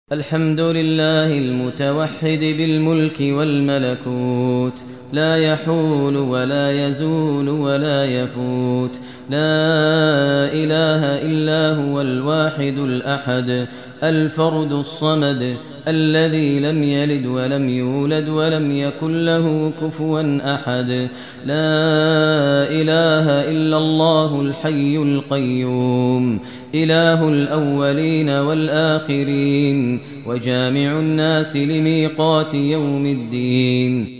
الحمد لله المتوحد بالملك والملكوت، لا يحول ولا يزول ولا يفوت. لا إله إلا هو الواحد الأحد الفرد الصمد الذي لم يلد ولم يولد ولم يكن له كفوا أحد. لا إله إلا الله الحي القيوم، إله الأولين والآخرين، وجامع الناس لميقات يوم الدين.